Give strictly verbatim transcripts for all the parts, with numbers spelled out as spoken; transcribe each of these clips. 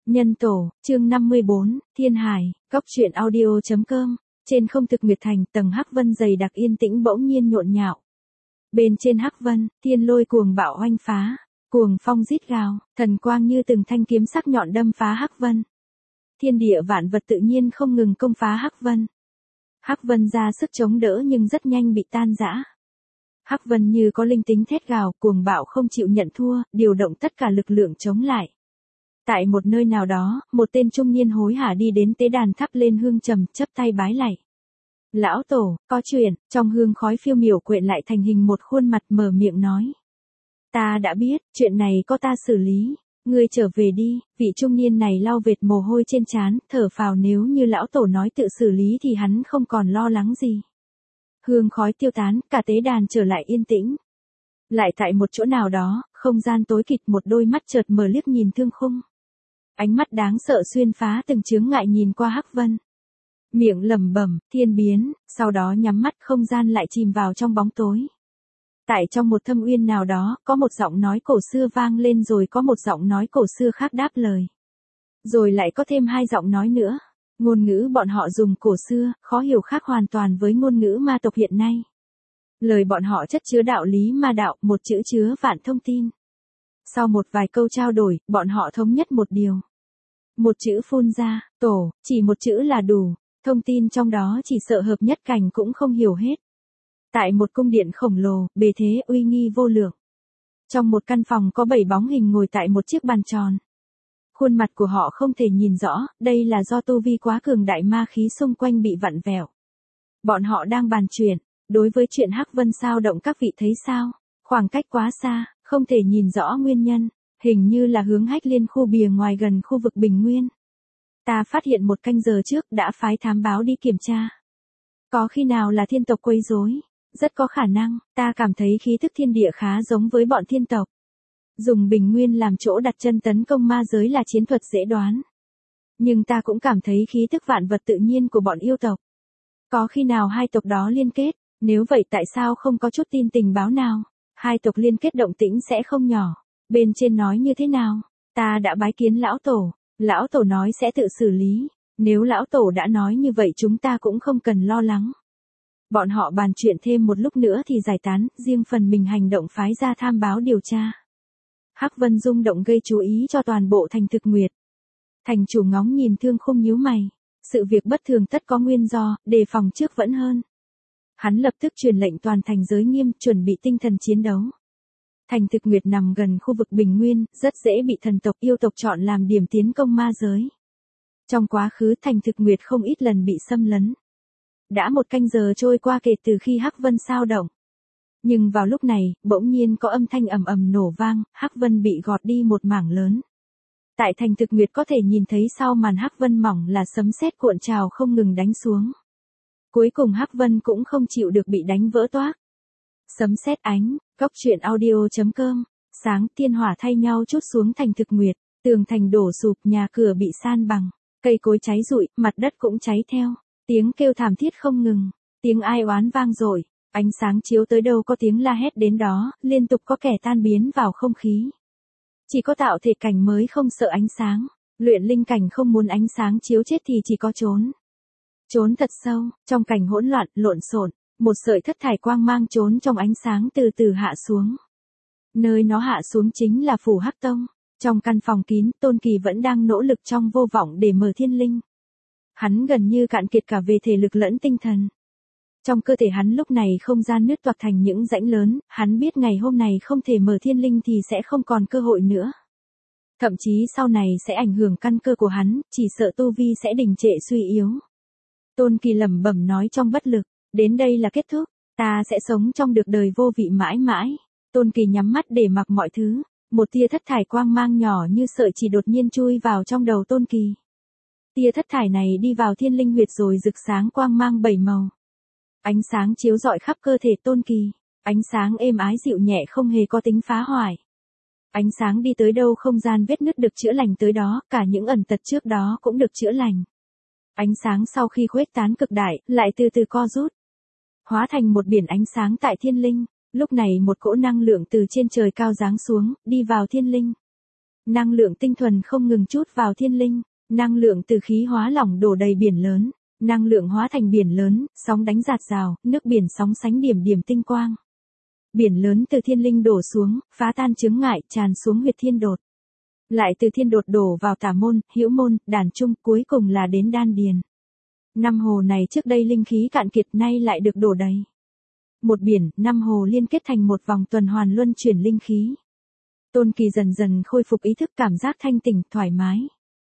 Nhân tổ, chương năm mươi bốn, Thiên Hải, Cóc truyện audio.com, trên không thực nguyệt thành, tầng hắc vân dày đặc yên tĩnh bỗng nhiên nhộn nhạo. Bên trên hắc vân, thiên lôi cuồng bạo oanh phá, cuồng phong rít gào, thần quang như từng thanh kiếm sắc nhọn đâm phá hắc vân. Thiên địa vạn vật tự nhiên không ngừng công phá hắc vân. Hắc vân ra sức chống đỡ nhưng rất nhanh bị tan rã. Hắc vân như có linh tính thét gào, cuồng bạo không chịu nhận thua, điều động tất cả lực lượng chống lại. Tại một nơi nào đó, một tên trung niên hối hả đi đến tế đàn thắp lên hương trầm, chắp tay bái lạy. Lão tổ, có chuyện, trong hương khói phiêu miểu quyện lại thành hình một khuôn mặt, mở miệng nói. Ta đã biết, chuyện này có ta xử lý, ngươi trở về đi. Vị trung niên này lau vệt mồ hôi trên trán, thở phào, nếu như lão tổ nói tự xử lý thì hắn không còn lo lắng gì. Hương khói tiêu tán, cả tế đàn trở lại yên tĩnh. Lại tại một chỗ nào đó, không gian tối kịt, một đôi mắt chợt mở liếc nhìn Thương Khung. Ánh mắt đáng sợ xuyên phá từng chướng ngại nhìn qua hắc vân. Miệng lẩm bẩm, thiên biến, sau đó nhắm mắt, không gian lại chìm vào trong bóng tối. Tại trong một thâm uyên nào đó, có một giọng nói cổ xưa vang lên, rồi có một giọng nói cổ xưa khác đáp lời. Rồi lại có thêm hai giọng nói nữa. Ngôn ngữ bọn họ dùng cổ xưa, khó hiểu khác hoàn toàn với ngôn ngữ ma tộc hiện nay. Lời bọn họ chất chứa đạo lý ma đạo, một chữ chứa vạn thông tin. Sau một vài câu trao đổi, bọn họ thống nhất một điều. Một chữ phun ra, tổ, chỉ một chữ là đủ, thông tin trong đó chỉ sợ hợp nhất cảnh cũng không hiểu hết. Tại một cung điện khổng lồ, bề thế uy nghi vô lượng. Trong một căn phòng có bảy bóng hình ngồi tại một chiếc bàn tròn. Khuôn mặt của họ không thể nhìn rõ, đây là do tu vi quá cường đại, ma khí xung quanh bị vặn vẹo. Bọn họ đang bàn chuyện, đối với chuyện hắc vân sao động các vị thấy sao? Khoảng cách quá xa, không thể nhìn rõ nguyên nhân, hình như là hướng Hách Liên khu bìa ngoài gần khu vực Bình Nguyên. Ta phát hiện một canh giờ trước đã phái thám báo đi kiểm tra. Có khi nào là thiên tộc quấy rối? Rất có khả năng, ta cảm thấy khí tức thiên địa khá giống với bọn thiên tộc. Dùng Bình Nguyên làm chỗ đặt chân tấn công ma giới là chiến thuật dễ đoán. Nhưng ta cũng cảm thấy khí tức vạn vật tự nhiên của bọn yêu tộc. Có khi nào hai tộc đó liên kết? Nếu vậy tại sao không có chút tin tình báo nào? Hai tộc liên kết động tĩnh sẽ không nhỏ. Bên trên nói như thế nào? Ta đã bái kiến lão tổ. Lão tổ nói sẽ tự xử lý. Nếu lão tổ đã nói như vậy chúng ta cũng không cần lo lắng. Bọn họ bàn chuyện thêm một lúc nữa thì giải tán, riêng phần mình hành động phái ra tham báo điều tra. Hắc vân rung động gây chú ý cho toàn bộ thành thực nguyệt. Thành chủ ngóng nhìn Thương Khung nhíu mày. Sự việc bất thường tất có nguyên do, đề phòng trước vẫn hơn. Hắn lập tức truyền lệnh toàn thành giới nghiêm, chuẩn bị tinh thần chiến đấu. Thành thực nguyệt nằm gần khu vực Bình Nguyên, rất dễ bị thần tộc yêu tộc chọn làm điểm tiến công ma giới. Trong quá khứ thành thực nguyệt không ít lần bị xâm lấn. Đã một canh giờ trôi qua kể từ khi hắc vân sao động. Nhưng vào lúc này, bỗng nhiên có âm thanh ầm ầm nổ vang, hắc vân bị gọt đi một mảng lớn. Tại thành thực nguyệt có thể nhìn thấy sau màn hắc vân mỏng là sấm sét cuộn trào không ngừng đánh xuống. Cuối cùng hắc vân cũng không chịu được bị đánh vỡ toác. Sấm sét ánh, Cóc truyện audio.com, sáng tiên hỏa thay nhau trút xuống thành thực nguyệt, tường thành đổ sụp, nhà cửa bị san bằng, cây cối cháy rụi, mặt đất cũng cháy theo, tiếng kêu thảm thiết không ngừng, tiếng ai oán vang dội, ánh sáng chiếu tới đâu có tiếng la hét đến đó, liên tục có kẻ tan biến vào không khí. Chỉ có tạo thể cảnh mới không sợ ánh sáng, luyện linh cảnh không muốn ánh sáng chiếu chết thì chỉ có trốn. Trốn thật sâu, trong cảnh hỗn loạn, lộn xộn, một sợi thất thải quang mang trốn trong ánh sáng từ từ hạ xuống. Nơi nó hạ xuống chính là phủ Hắc Tông. Trong căn phòng kín, Tôn Kỳ vẫn đang nỗ lực trong vô vọng để mở thiên linh. Hắn gần như cạn kiệt cả về thể lực lẫn tinh thần. Trong cơ thể hắn lúc này không gian nứt toạc thành những rãnh lớn, hắn biết ngày hôm này không thể mở thiên linh thì sẽ không còn cơ hội nữa. Thậm chí sau này sẽ ảnh hưởng căn cơ của hắn, chỉ sợ tu vi sẽ đình trệ suy yếu. Tôn Kỳ lẩm bẩm nói trong bất lực, đến đây là kết thúc, ta sẽ sống trong được đời vô vị mãi mãi. Tôn Kỳ nhắm mắt để mặc mọi thứ, một tia thất thải quang mang nhỏ như sợi chỉ đột nhiên chui vào trong đầu Tôn Kỳ. Tia thất thải này đi vào thiên linh huyệt rồi rực sáng quang mang bảy màu. Ánh sáng chiếu rọi khắp cơ thể Tôn Kỳ, ánh sáng êm ái dịu nhẹ không hề có tính phá hoại. Ánh sáng đi tới đâu không gian vết nứt được chữa lành tới đó, cả những ẩn tật trước đó cũng được chữa lành. Ánh sáng sau khi khuếch tán cực đại, lại từ từ co rút. Hóa thành một biển ánh sáng tại thiên linh, lúc này một cỗ năng lượng từ trên trời cao giáng xuống, đi vào thiên linh. Năng lượng tinh thuần không ngừng trút vào thiên linh, năng lượng từ khí hóa lỏng đổ đầy biển lớn, năng lượng hóa thành biển lớn, sóng đánh rạt rào, nước biển sóng sánh điểm điểm tinh quang. Biển lớn từ thiên linh đổ xuống, phá tan chướng ngại, tràn xuống huyệt thiên đột. Lại từ thiên đột đổ vào tả môn, hữu môn, đàn trung, cuối cùng là đến đan điền. Năm hồ này trước đây linh khí cạn kiệt, nay lại được đổ đầy. Một biển, năm hồ liên kết thành một vòng tuần hoàn luân chuyển linh khí. Tôn Kỳ dần dần khôi phục ý thức, cảm giác thanh tỉnh, thoải mái.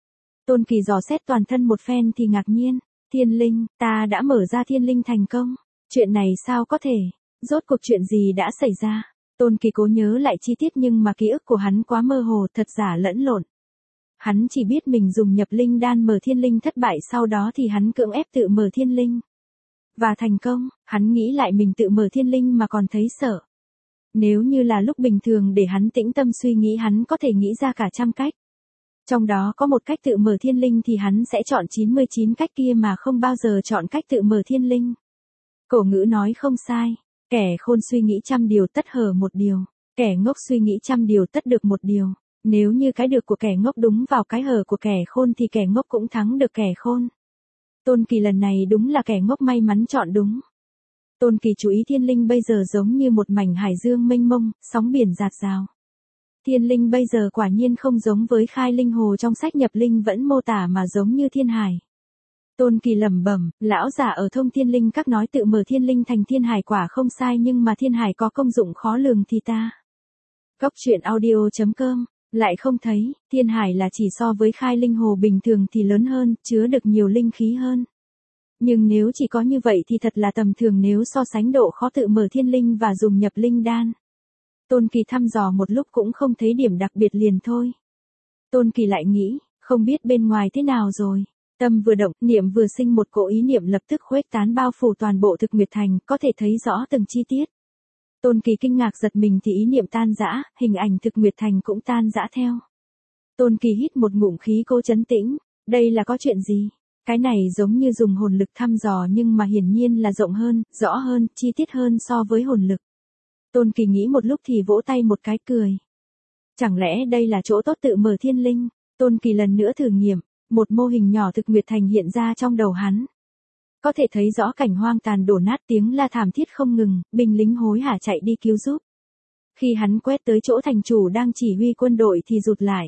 Tôn Kỳ dò xét toàn thân một phen thì ngạc nhiên, thiên linh, ta đã mở ra thiên linh thành công. Chuyện này sao có thể? Rốt cuộc chuyện gì đã xảy ra? Tôn Kỳ cố nhớ lại chi tiết nhưng mà ký ức của hắn quá mơ hồ, thật giả lẫn lộn. Hắn chỉ biết mình dùng nhập linh đan mở thiên linh thất bại, sau đó thì hắn cưỡng ép tự mở thiên linh. Và thành công, hắn nghĩ lại mình tự mở thiên linh mà còn thấy sợ. Nếu như là lúc bình thường để hắn tĩnh tâm suy nghĩ, hắn có thể nghĩ ra cả trăm cách. Trong đó có một cách tự mở thiên linh thì hắn sẽ chọn chín mươi chín cách kia mà không bao giờ chọn cách tự mở thiên linh. Cổ ngữ nói không sai, kẻ khôn suy nghĩ trăm điều tất hở một điều, kẻ ngốc suy nghĩ trăm điều tất được một điều. Nếu như cái được của kẻ ngốc đúng vào cái hở của kẻ khôn thì kẻ ngốc cũng thắng được kẻ khôn. Tôn Kỳ lần này đúng là kẻ ngốc may mắn chọn đúng. Tôn Kỳ chú ý thiên linh bây giờ giống như một mảnh hải dương mênh mông, sóng biển dạt dào. Thiên linh bây giờ quả nhiên không giống với khai linh hồ trong sách nhập linh vẫn mô tả mà giống như thiên hải. Tôn Kỳ lẩm bẩm, lão giả ở thông thiên linh các nói tự mở thiên linh thành thiên hải quả không sai, nhưng mà thiên hải có công dụng khó lường thì ta. Góc truyện audio chấm com lại không thấy, thiên hải là chỉ so với khai linh hồ bình thường thì lớn hơn, chứa được nhiều linh khí hơn. Nhưng nếu chỉ có như vậy thì thật là tầm thường nếu so sánh độ khó tự mở thiên linh và dùng nhập linh đan. Tôn Kỳ thăm dò một lúc cũng không thấy điểm đặc biệt liền thôi. Tôn Kỳ lại nghĩ, không biết bên ngoài thế nào rồi. Tâm vừa động, niệm vừa sinh, một cỗ ý niệm lập tức khuếch tán bao phủ toàn bộ Thực Nguyệt Thành, có thể thấy rõ từng chi tiết. Tôn Kỳ kinh ngạc giật mình thì ý niệm tan rã, hình ảnh Thực Nguyệt Thành cũng tan rã theo. Tôn Kỳ hít một ngụm khí cố trấn tĩnh, đây là có chuyện gì? Cái này giống như dùng hồn lực thăm dò nhưng mà hiển nhiên là rộng hơn, rõ hơn, chi tiết hơn so với hồn lực. Tôn Kỳ nghĩ một lúc thì vỗ tay một cái cười. Chẳng lẽ đây là chỗ tốt tự mở thiên linh? Tôn Kỳ lần nữa thử nghiệm, một mô hình nhỏ Thực Nguyệt Thành hiện ra trong đầu hắn. Có thể thấy rõ cảnh hoang tàn đổ nát, tiếng la thảm thiết không ngừng, binh lính hối hả chạy đi cứu giúp. Khi hắn quét tới chỗ thành chủ đang chỉ huy quân đội thì rụt lại.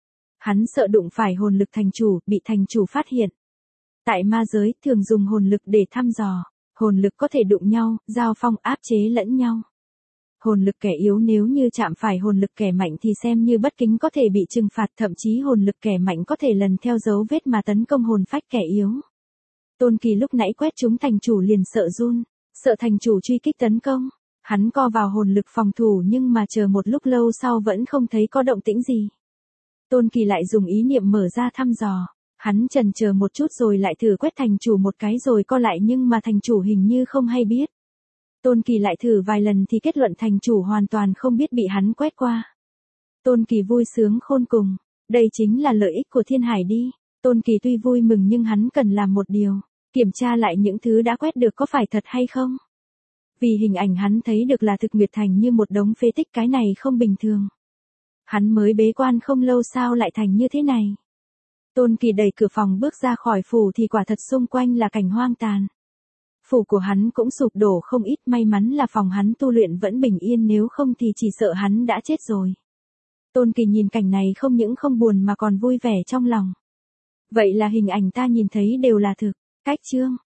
Hắn sợ đụng phải hồn lực thành chủ, bị thành chủ phát hiện. Tại ma giới, thường dùng hồn lực để thăm dò, hồn lực có thể đụng nhau, giao phong áp chế lẫn nhau. Hồn lực kẻ yếu nếu như chạm phải hồn lực kẻ mạnh thì xem như bất kính có thể bị trừng phạt, thậm chí hồn lực kẻ mạnh có thể lần theo dấu vết mà tấn công hồn phách kẻ yếu. Tôn Kỳ lúc nãy quét trúng thành chủ liền sợ run, sợ thành chủ truy kích tấn công. Hắn co vào hồn lực phòng thủ nhưng mà chờ một lúc lâu sau vẫn không thấy có động tĩnh gì. Tôn Kỳ lại dùng ý niệm mở ra thăm dò. Hắn chần chờ một chút rồi lại thử quét thành chủ một cái rồi co lại nhưng mà thành chủ hình như không hay biết. Tôn Kỳ lại thử vài lần thì kết luận thành chủ hoàn toàn không biết bị hắn quét qua. Tôn Kỳ vui sướng khôn cùng, đây chính là lợi ích của thiên hải đi. Tôn Kỳ tuy vui mừng nhưng hắn cần làm một điều, kiểm tra lại những thứ đã quét được có phải thật hay không. Vì hình ảnh hắn thấy được là Thực Nguyệt Thành như một đống phế tích, cái này không bình thường. Hắn mới bế quan không lâu sao lại thành như thế này. Tôn Kỳ đẩy cửa phòng bước ra khỏi phủ thì quả thật xung quanh là cảnh hoang tàn. Phủ của hắn cũng sụp đổ không ít, may mắn là phòng hắn tu luyện vẫn bình yên, nếu không thì chỉ sợ hắn đã chết rồi. Tôn Kỳ nhìn cảnh này không những không buồn mà còn vui vẻ trong lòng. Vậy là hình ảnh ta nhìn thấy đều là thực. Cách chương